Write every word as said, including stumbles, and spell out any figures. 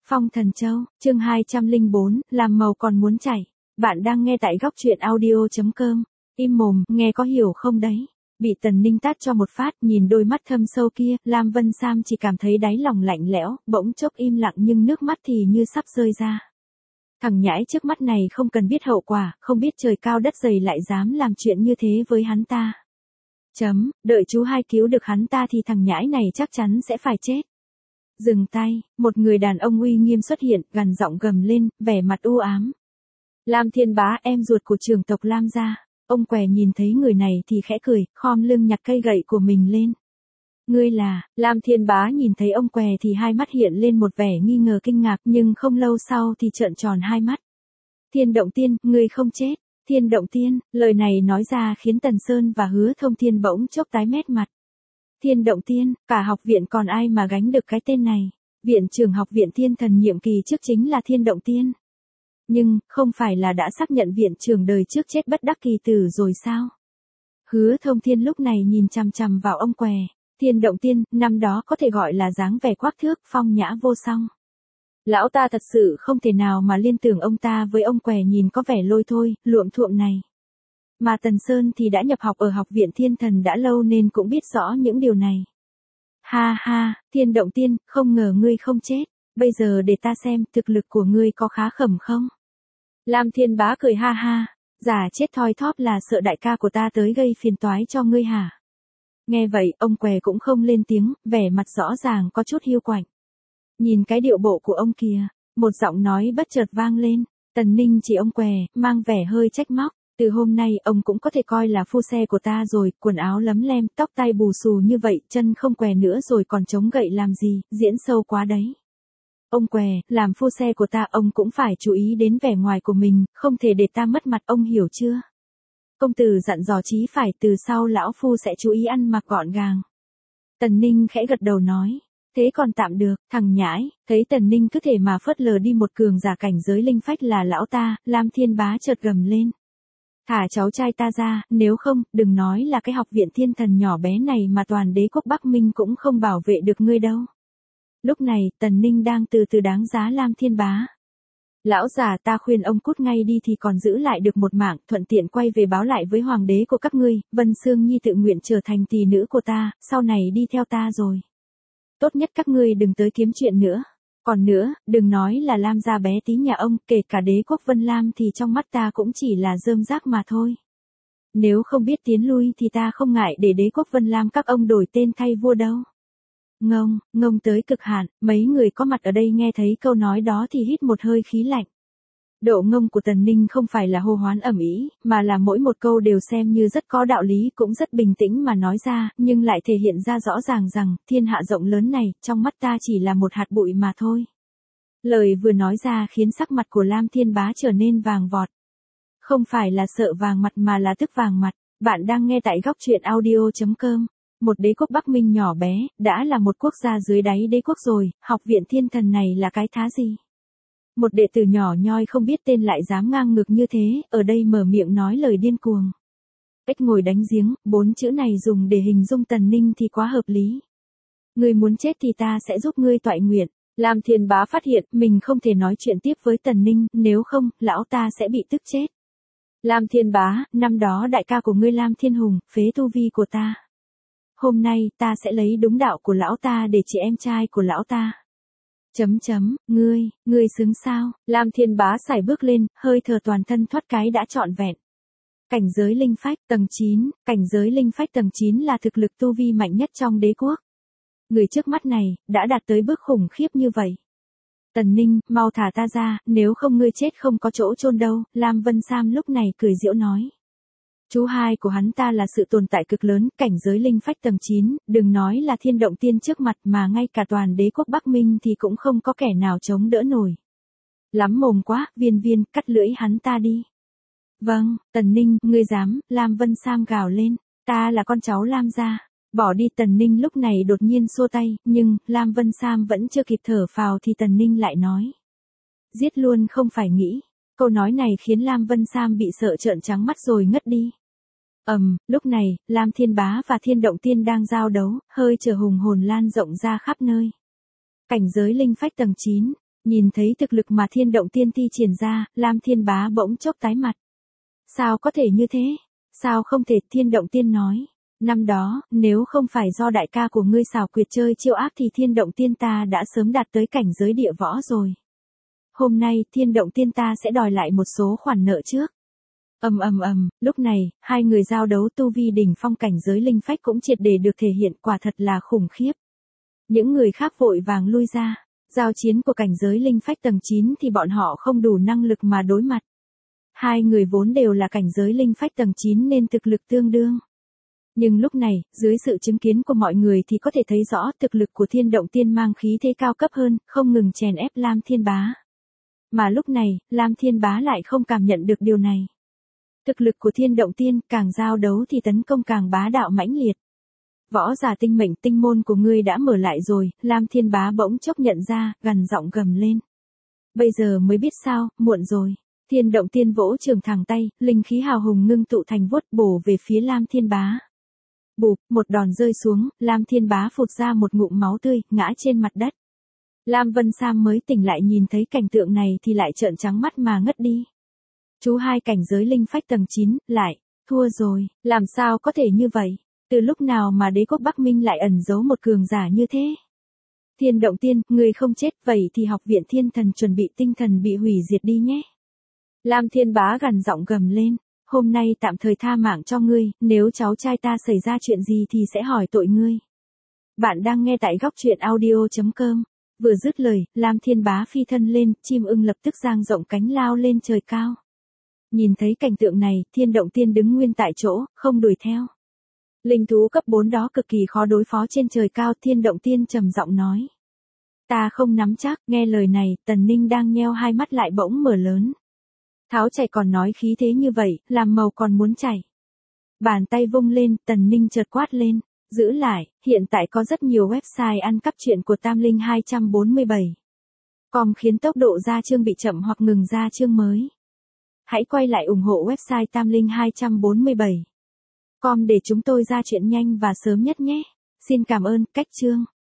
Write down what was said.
Phong Thần Châu, chương hai trăm lẻ bốn, làm màu còn muốn chảy. Bạn đang nghe tại góc truyện audio chấm com. Im mồm, nghe có hiểu không đấy? Bị Tần Ninh tát cho một phát, nhìn đôi mắt thâm sâu kia, Lam Vân Sam chỉ cảm thấy đáy lòng lạnh lẽo, bỗng chốc im lặng nhưng nước mắt thì như sắp rơi ra. Thằng nhãi trước mắt này không cần biết hậu quả, không biết trời cao đất dày lại dám làm chuyện như thế với hắn ta. Chấm, đợi chú hai cứu được hắn ta thì thằng nhãi này chắc chắn sẽ phải chết. Dừng tay, một người đàn ông uy nghiêm xuất hiện, gằn giọng gầm lên, vẻ mặt u ám. Lam Thiên Bá, em ruột của trưởng tộc Lam gia. Ông què nhìn thấy người này thì khẽ cười, khom lưng nhặt cây gậy của mình lên. Ngươi là, Lam Thiên Bá nhìn thấy ông què thì hai mắt hiện lên một vẻ nghi ngờ kinh ngạc, nhưng không lâu sau thì trợn tròn hai mắt. Thiên Động Tiên, ngươi không chết. Thiên Động Tiên, lời này nói ra khiến Tần Sơn và Hứa Thông Thiên bỗng chốc tái mét mặt. Thiên Động Tiên, cả học viện còn ai mà gánh được cái tên này. Viện trưởng học viện Thiên Thần nhiệm kỳ trước chính là Thiên Động Tiên. Nhưng, không phải là đã xác nhận viện trưởng đời trước chết bất đắc kỳ tử rồi sao? Hứa Thông Thiên lúc này nhìn chằm chằm vào ông què. Thiên Động Tiên, năm đó có thể gọi là dáng vẻ quắc thước, phong nhã vô song. Lão ta thật sự không thể nào mà liên tưởng ông ta với ông què nhìn có vẻ lôi thôi, luộm thuộm này. Mà Tần Sơn thì đã nhập học ở học viện Thiên Thần đã lâu nên cũng biết rõ những điều này. Ha ha, Thiên Động Tiên, không ngờ ngươi không chết. Bây giờ để ta xem thực lực của ngươi có khá khẩm không? Lam Thiên Bá cười ha ha, giả chết thoi thóp là sợ đại ca của ta tới gây phiền toái cho ngươi hả? Nghe vậy, ông què cũng không lên tiếng, vẻ mặt rõ ràng có chút hiu quạnh. Nhìn cái điệu bộ của ông kìa, một giọng nói bất chợt vang lên. Tần Ninh chỉ ông què, mang vẻ hơi trách móc. Từ hôm nay ông cũng có thể coi là phu xe của ta rồi, quần áo lấm lem, tóc tai bù xù như vậy, chân không què nữa rồi còn chống gậy làm gì, diễn sâu quá đấy. Ông què, làm phu xe của ta ông cũng phải chú ý đến vẻ ngoài của mình, không thể để ta mất mặt, ông hiểu chưa? Công tử dặn dò chí phải, từ sau lão phu sẽ chú ý ăn mặc gọn gàng. Tần Ninh khẽ gật đầu nói, thế còn tạm được. Thằng nhãi, thấy Tần Ninh cứ thể mà phớt lờ đi một cường giả cảnh giới linh phách là lão ta, Lam Thiên Bá chợt gầm lên. Thả cháu trai ta ra, nếu không, đừng nói là cái học viện Thiên Thần nhỏ bé này mà toàn đế quốc Bắc Minh cũng không bảo vệ được ngươi đâu. Lúc này, Tần Ninh đang từ từ đáng giá Lam Thiên Bá. Lão già, ta khuyên ông cút ngay đi thì còn giữ lại được một mạng, thuận tiện quay về báo lại với hoàng đế của các ngươi, Vân Sương Nhi tự nguyện trở thành tỳ nữ của ta, sau này đi theo ta rồi. Tốt nhất các ngươi đừng tới kiếm chuyện nữa. Còn nữa, đừng nói là Lam gia bé tí nhà ông, kể cả đế quốc Vân Lam thì trong mắt ta cũng chỉ là rơm rác mà thôi. Nếu không biết tiến lui thì ta không ngại để đế quốc Vân Lam các ông đổi tên thay vua đâu. Ngông, ngông tới cực hạn, mấy người có mặt ở đây nghe thấy câu nói đó thì hít một hơi khí lạnh. Độ ngông của Tần Ninh không phải là hô hoán ầm ĩ, mà là mỗi một câu đều xem như rất có đạo lý, cũng rất bình tĩnh mà nói ra, nhưng lại thể hiện ra rõ ràng rằng, thiên hạ rộng lớn này, trong mắt ta chỉ là một hạt bụi mà thôi. Lời vừa nói ra khiến sắc mặt của Lam Thiên Bá trở nên vàng vọt. Không phải là sợ vàng mặt mà là tức vàng mặt. Bạn đang nghe tại góc truyện audio chấm com. Một đế quốc Bắc Minh nhỏ bé, đã là một quốc gia dưới đáy đế quốc rồi, học viện Thiên Thần này là cái thá gì? Một đệ tử nhỏ nhoi không biết tên lại dám ngang ngược như thế, ở đây mở miệng nói lời điên cuồng. Ếch ngồi đánh giếng, bốn chữ này dùng để hình dung Tần Ninh thì quá hợp lý. Ngươi muốn chết thì ta sẽ giúp ngươi toại nguyện. Lam Thiên Bá phát hiện mình không thể nói chuyện tiếp với Tần Ninh, nếu không, lão ta sẽ bị tức chết. Lam Thiên Bá, năm đó đại ca của ngươi Lam Thiên Hùng, phế tu vi của ta. Hôm nay, ta sẽ lấy đúng đạo của lão ta để trị em trai của lão ta. Chấm chấm, ngươi, ngươi xứng sao? Lam Thiên Bá sải bước lên, hơi thở toàn thân thoát cái đã trọn vẹn. Cảnh giới linh phách tầng chín, cảnh giới linh phách tầng chín là thực lực tu vi mạnh nhất trong đế quốc. Người trước mắt này, đã đạt tới bước khủng khiếp như vậy. Tần Ninh, mau thả ta ra, nếu không ngươi chết không có chỗ chôn đâu, Lam Vân Sam lúc này cười giễu nói. Chú hai của hắn ta là sự tồn tại cực lớn, cảnh giới linh phách tầng chín, đừng nói là Thiên Động Tiên trước mặt mà ngay cả toàn đế quốc Bắc Minh thì cũng không có kẻ nào chống đỡ nổi. Lắm mồm quá, Viên Viên, cắt lưỡi hắn ta đi. Vâng, Tần Ninh, ngươi dám, Lam Vân Sam gào lên, ta là con cháu Lam gia. Bỏ đi. Tần Ninh lúc này đột nhiên xua tay, nhưng, Lam Vân Sam vẫn chưa kịp thở phào thì Tần Ninh lại nói. Giết luôn không phải nghĩ. Câu nói này khiến Lam Vân Sam bị sợ trợn trắng mắt rồi ngất đi. Ầm, um, lúc này, Lam Thiên Bá và Thiên Động Tiên đang giao đấu, hơi chờ hùng hồn lan rộng ra khắp nơi. Cảnh giới linh phách tầng chín, Nhìn thấy thực lực mà Thiên Động Tiên thi triển ra, Lam Thiên Bá bỗng chốc tái mặt. Sao có thể như thế? Sao không thể? Thiên Động Tiên nói. Năm đó, nếu không phải do đại ca của ngươi xảo quyệt chơi chiêu ác thì Thiên Động Tiên ta đã sớm đạt tới cảnh giới địa võ rồi. Hôm nay, Thiên Động Tiên ta sẽ đòi lại một số khoản nợ trước. Ầm ầm ầm, lúc này, hai người giao đấu tu vi đỉnh phong cảnh giới linh phách cũng triệt để được thể hiện, quả thật là khủng khiếp. Những người khác vội vàng lui ra. Giao chiến của cảnh giới linh phách tầng chín thì bọn họ không đủ năng lực mà đối mặt. Hai người vốn đều là cảnh giới linh phách tầng chín nên thực lực tương đương. Nhưng lúc này, dưới sự chứng kiến của mọi người thì có thể thấy rõ thực lực của Thiên Động Tiên mang khí thế cao cấp hơn, không ngừng chèn ép Lam Thiên Bá. Mà lúc này, Lam Thiên Bá lại không cảm nhận được điều này. Thực lực của Thiên Động Tiên càng giao đấu thì tấn công càng bá đạo mãnh liệt. Võ giả tinh mệnh tinh môn của ngươi đã mở lại rồi, Lam Thiên Bá bỗng chốc nhận ra, gằn giọng gầm lên. Bây giờ mới biết sao, muộn rồi. Thiên Động Tiên vỗ trường thẳng tay, linh khí hào hùng ngưng tụ thành vuốt bổ về phía Lam Thiên Bá. Bụp, một đòn rơi xuống, Lam Thiên Bá phụt ra một ngụm máu tươi, ngã trên mặt đất. Lam Vân Sam mới tỉnh lại nhìn thấy cảnh tượng này thì lại trợn trắng mắt mà ngất đi. Chú hai cảnh giới linh phách tầng chín, lại, thua rồi, làm sao có thể như vậy? Từ lúc nào mà đế quốc Bắc Minh lại ẩn giấu một cường giả như thế? Thiên Động Tiên, người không chết, vậy thì học viện Thiên Thần chuẩn bị tinh thần bị hủy diệt đi nhé. Lam Thiên Bá gằn giọng gầm lên, hôm nay tạm thời tha mạng cho ngươi, nếu cháu trai ta xảy ra chuyện gì thì sẽ hỏi tội ngươi. Bạn đang nghe tại góc truyện audio chấm com. Vừa dứt lời, Lam Thiên Bá phi thân lên, chim ưng lập tức dang rộng cánh lao lên trời cao. Nhìn thấy cảnh tượng này, Thiên Động Tiên đứng nguyên tại chỗ, không đuổi theo. Linh thú cấp bốn đó cực kỳ khó đối phó trên trời cao, Thiên Động Tiên trầm giọng nói. Ta không nắm chắc, nghe lời này, Tần Ninh đang nheo hai mắt lại bỗng mở lớn. Tháo chạy còn nói khí thế như vậy, làm màu còn muốn chảy. Bàn tay vung lên, Tần Ninh chợt quát lên, giữ lại, hiện tại có rất nhiều website ăn cắp truyện của Tam Linh hai bốn bảy. Com khiến tốc độ ra chương bị chậm hoặc ngừng ra chương mới. Hãy quay lại ủng hộ website Tam Linh hai bốn bảy. Com để chúng tôi ra chuyện nhanh và sớm nhất nhé. Xin cảm ơn, cách chương.